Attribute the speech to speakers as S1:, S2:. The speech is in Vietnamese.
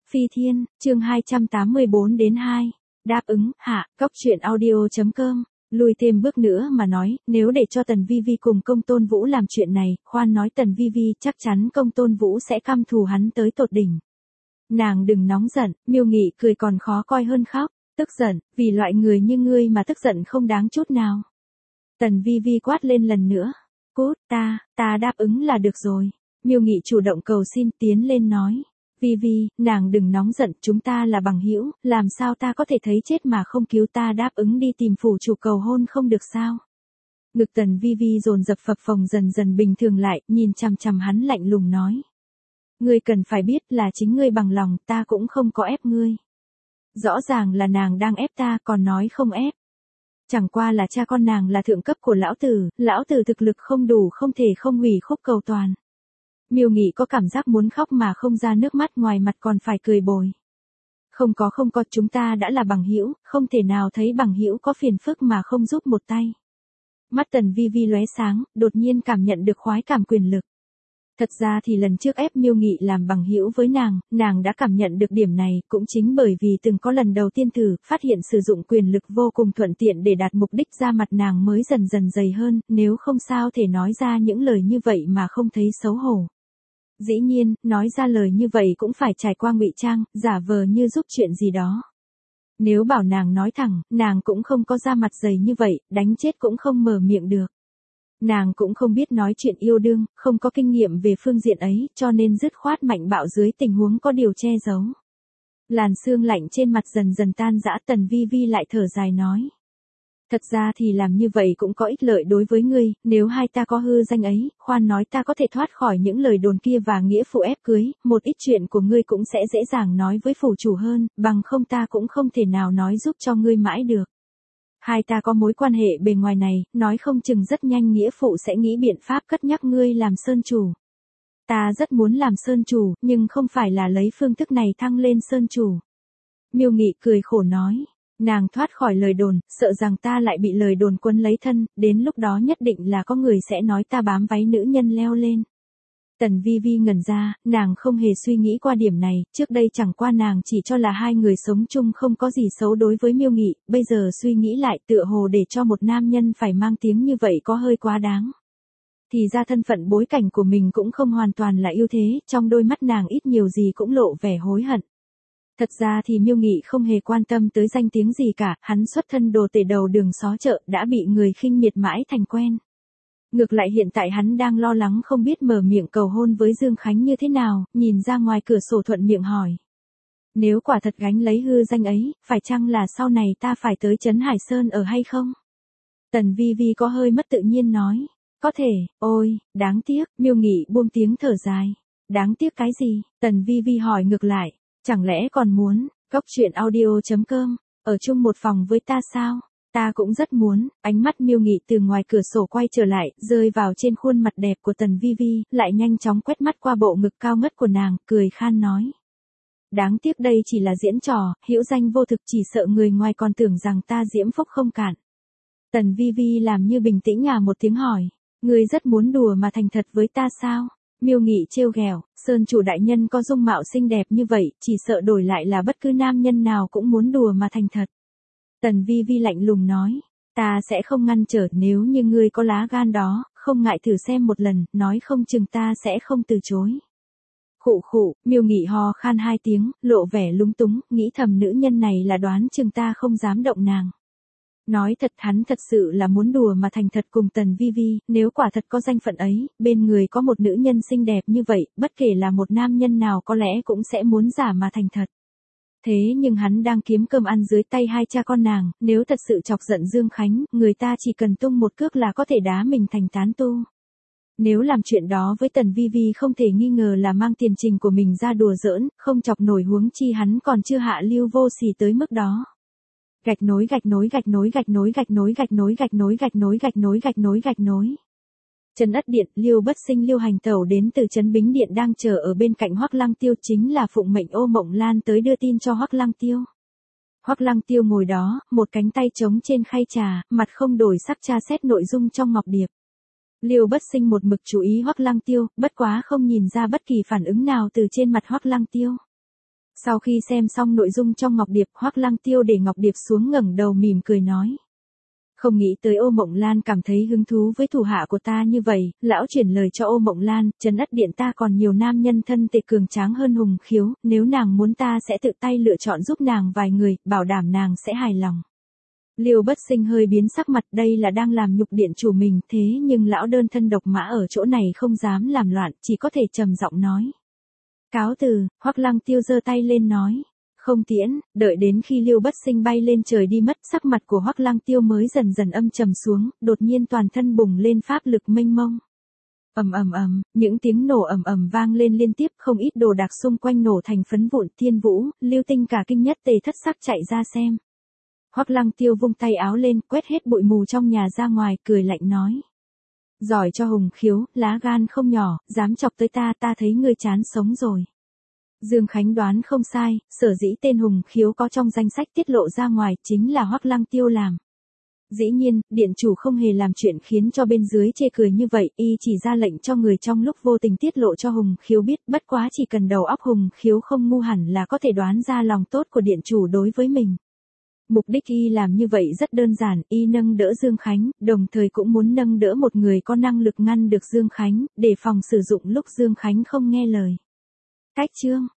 S1: Phi Thiên, chương 284-2. Đáp ứng, hạ, Cóc truyện audio.com. Lùi thêm bước nữa mà nói, nếu để cho Tần Vi Vi cùng Công Tôn Vũ làm chuyện này, khoan nói Tần Vi Vi, chắc chắn Công Tôn Vũ sẽ căm thù hắn tới tột đỉnh. Nàng đừng nóng giận, Miêu Nghị cười còn khó coi hơn khóc, tức giận, vì loại người như ngươi mà tức giận không đáng chút nào. Tần Vi Vi quát lên lần nữa, cút, ta đáp ứng là được rồi. Miêu Nghị chủ động cầu xin tiến lên nói. Vi Vi, nàng đừng nóng giận, chúng ta là bằng hữu, làm sao ta có thể thấy chết mà không cứu, ta đáp ứng đi tìm phủ chủ cầu hôn không được sao? Ngực Tần Vi Vi dồn dập phập phồng dần dần bình thường lại, nhìn chằm chằm hắn lạnh lùng nói. Ngươi cần phải biết là chính ngươi bằng lòng, ta cũng không có ép ngươi. Rõ ràng là nàng đang ép ta, còn nói không ép. Chẳng qua là cha con nàng là thượng cấp của lão tử thực lực không đủ, không thể không hủy khúc cầu toàn. Miêu Nghị có cảm giác muốn khóc mà không ra nước mắt, ngoài mặt còn phải cười bồi. Không có, chúng ta đã là bằng hữu, không thể nào thấy bằng hữu có phiền phức mà không giúp một tay. Mắt Tần Vi Vi lóe sáng, đột nhiên cảm nhận được khoái cảm quyền lực. Thật ra thì lần trước ép Miêu Nghị làm bằng hữu với nàng đã cảm nhận được điểm này, cũng chính bởi vì từng có lần đầu tiên thử, phát hiện sử dụng quyền lực vô cùng thuận tiện để đạt mục đích ra mặt, nàng mới dần dần dày hơn, nếu không sao thể nói ra những lời như vậy mà không thấy xấu hổ. Dĩ nhiên, nói ra lời như vậy cũng phải trải qua ngụy trang, giả vờ như giúp chuyện gì đó. Nếu bảo nàng nói thẳng, nàng cũng không có da mặt dày như vậy, đánh chết cũng không mở miệng được. Nàng cũng không biết nói chuyện yêu đương, không có kinh nghiệm về phương diện ấy, cho nên dứt khoát mạnh bạo dưới tình huống có điều che giấu. Làn sương lạnh trên mặt dần dần tan rã, Tần Vi Vi lại thở dài nói. Thật ra thì làm như vậy cũng có ích lợi đối với ngươi, nếu hai ta có hư danh ấy, khoan nói ta có thể thoát khỏi những lời đồn kia và nghĩa phụ ép cưới, một ít chuyện của ngươi cũng sẽ dễ dàng nói với phủ chủ hơn, bằng không ta cũng không thể nào nói giúp cho ngươi mãi được. Hai ta có mối quan hệ bề ngoài này, nói không chừng rất nhanh nghĩa phụ sẽ nghĩ biện pháp cất nhắc ngươi làm sơn chủ. Ta rất muốn làm sơn chủ, nhưng không phải là lấy phương thức này thăng lên sơn chủ. Miêu Nghị cười khổ nói. Nàng thoát khỏi lời đồn, sợ rằng ta lại bị lời đồn quấn lấy thân, đến lúc đó nhất định là có người sẽ nói ta bám váy nữ nhân leo lên. Tần Vi Vi ngẩn ra, nàng không hề suy nghĩ qua điểm này, trước đây chẳng qua nàng chỉ cho là hai người sống chung không có gì xấu đối với Miêu Nghị, bây giờ suy nghĩ lại tựa hồ để cho một nam nhân phải mang tiếng như vậy có hơi quá đáng. Thì ra thân phận bối cảnh của mình cũng không hoàn toàn là ưu thế, trong đôi mắt nàng ít nhiều gì cũng lộ vẻ hối hận. Thật ra thì Miêu Nghị không hề quan tâm tới danh tiếng gì cả, hắn xuất thân đồ tể đầu đường xó chợ, đã bị người khinh miệt mãi thành quen. Ngược lại hiện tại hắn đang lo lắng không biết mở miệng cầu hôn với Dương Khánh như thế nào, nhìn ra ngoài cửa sổ thuận miệng hỏi. Nếu quả thật gánh lấy hư danh ấy, phải chăng là sau này ta phải tới Trấn Hải Sơn ở hay không? Tần Vi Vi có hơi mất tự nhiên nói. Có thể, ôi, đáng tiếc, Miêu Nghị buông tiếng thở dài. Đáng tiếc cái gì? Tần Vi Vi hỏi ngược lại. Chẳng lẽ còn muốn, Cóc truyện audio.com, ở chung một phòng với ta sao? Ta cũng rất muốn. Ánh mắt Miêu Nghị từ ngoài cửa sổ quay trở lại, rơi vào trên khuôn mặt đẹp của Tần Vi Vi, lại nhanh chóng quét mắt qua bộ ngực cao ngất của nàng, cười khan nói. Đáng tiếc đây chỉ là diễn trò, hữu danh vô thực, chỉ sợ người ngoài còn tưởng rằng ta diễm phúc không cạn. Tần Vi Vi làm như bình tĩnh một tiếng hỏi, ngươi rất muốn đùa mà thành thật với ta sao? Miêu Nghị trêu ghẹo, sơn chủ đại nhân có dung mạo xinh đẹp như vậy, chỉ sợ đổi lại là bất cứ nam nhân nào cũng muốn đùa mà thành thật. Tần Vi Vi lạnh lùng nói, ta sẽ không ngăn trở, nếu như ngươi có lá gan đó, không ngại thử xem một lần, nói không chừng ta sẽ không từ chối. Khụ khụ, Miêu Nghị ho khan hai tiếng, lộ vẻ lúng túng, nghĩ thầm nữ nhân này là đoán chừng ta không dám động nàng. Nói thật, hắn thật sự là muốn đùa mà thành thật cùng Tần Vi Vi, nếu quả thật có danh phận ấy, bên người có một nữ nhân xinh đẹp như vậy, bất kể là một nam nhân nào có lẽ cũng sẽ muốn giả mà thành thật. Thế nhưng hắn đang kiếm cơm ăn dưới tay hai cha con nàng, nếu thật sự chọc giận Dương Khánh, người ta chỉ cần tung một cước là có thể đá mình thành tán tu. Nếu làm chuyện đó với Tần Vi Vi không thể nghi ngờ là mang tiền trình của mình ra đùa giỡn, không chọc nổi, huống chi hắn còn chưa hạ lưu vô sỉ tới mức đó. Gạch nối. Trấn Ất Điện, Liêu Bất Sinh Liêu Hành Tẩu đến từ Trấn Bính Điện đang chờ ở bên cạnh Hoắc Lăng Tiêu, chính là phụng mệnh Ô Mộng Lan tới đưa tin cho Hoắc Lăng Tiêu. Hoắc Lăng Tiêu ngồi đó, một cánh tay trống trên khay trà, mặt không đổi sắc tra xét nội dung trong ngọc điệp. Liêu Bất Sinh một mực chú ý Hoắc Lăng Tiêu, bất quá không nhìn ra bất kỳ phản ứng nào từ trên mặt Hoắc Lăng Tiêu. Sau khi xem xong nội dung trong ngọc điệp, Hoắc Lăng Tiêu để ngọc điệp xuống ngẩng đầu mỉm cười nói. Không nghĩ tới Ô Mộng Lan cảm thấy hứng thú với thủ hạ của ta như vậy, lão chuyển lời cho Ô Mộng Lan, Trấn Ất Điện ta còn nhiều nam nhân thân tệ cường tráng hơn Hùng Khiếu, nếu nàng muốn ta sẽ tự tay lựa chọn giúp nàng vài người, bảo đảm nàng sẽ hài lòng. Liêu Bất Sinh hơi biến sắc mặt, đây là đang làm nhục điện chủ mình, thế nhưng lão đơn thân độc mã ở chỗ này không dám làm loạn, chỉ có thể trầm giọng nói. Cáo từ, Hoắc Lăng Tiêu giơ tay lên nói. Không tiễn, đợi đến khi Liêu Bất Sinh bay lên trời đi mất, sắc mặt của Hoắc Lăng Tiêu mới dần dần âm trầm xuống, đột nhiên toàn thân bùng lên pháp lực mênh mông. Ầm ầm ầm, những tiếng nổ ầm ầm vang lên liên tiếp, không ít đồ đạc xung quanh nổ thành phấn vụn. Thiên Vũ, Lưu Tinh cả kinh nhất tề thất sắc chạy ra xem. Hoắc Lăng Tiêu vung tay áo lên, quét hết bụi mù trong nhà ra ngoài, cười lạnh nói. Giỏi cho Hùng Khiếu, lá gan không nhỏ, dám chọc tới ta thấy ngươi chán sống rồi. Dương Khánh đoán không sai, sở dĩ tên Hùng Khiếu có trong danh sách tiết lộ ra ngoài chính là Hoắc Lăng Tiêu làm. Dĩ nhiên, điện chủ không hề làm chuyện khiến cho bên dưới chê cười như vậy, y chỉ ra lệnh cho người trong lúc vô tình tiết lộ cho Hùng Khiếu biết, bất quá chỉ cần đầu óc Hùng Khiếu không ngu hẳn là có thể đoán ra lòng tốt của điện chủ đối với mình. Mục đích y làm như vậy rất đơn giản, y nâng đỡ Dương Khánh, đồng thời cũng muốn nâng đỡ một người có năng lực ngăn được Dương Khánh, để phòng sử dụng lúc Dương Khánh không nghe lời. Cách chương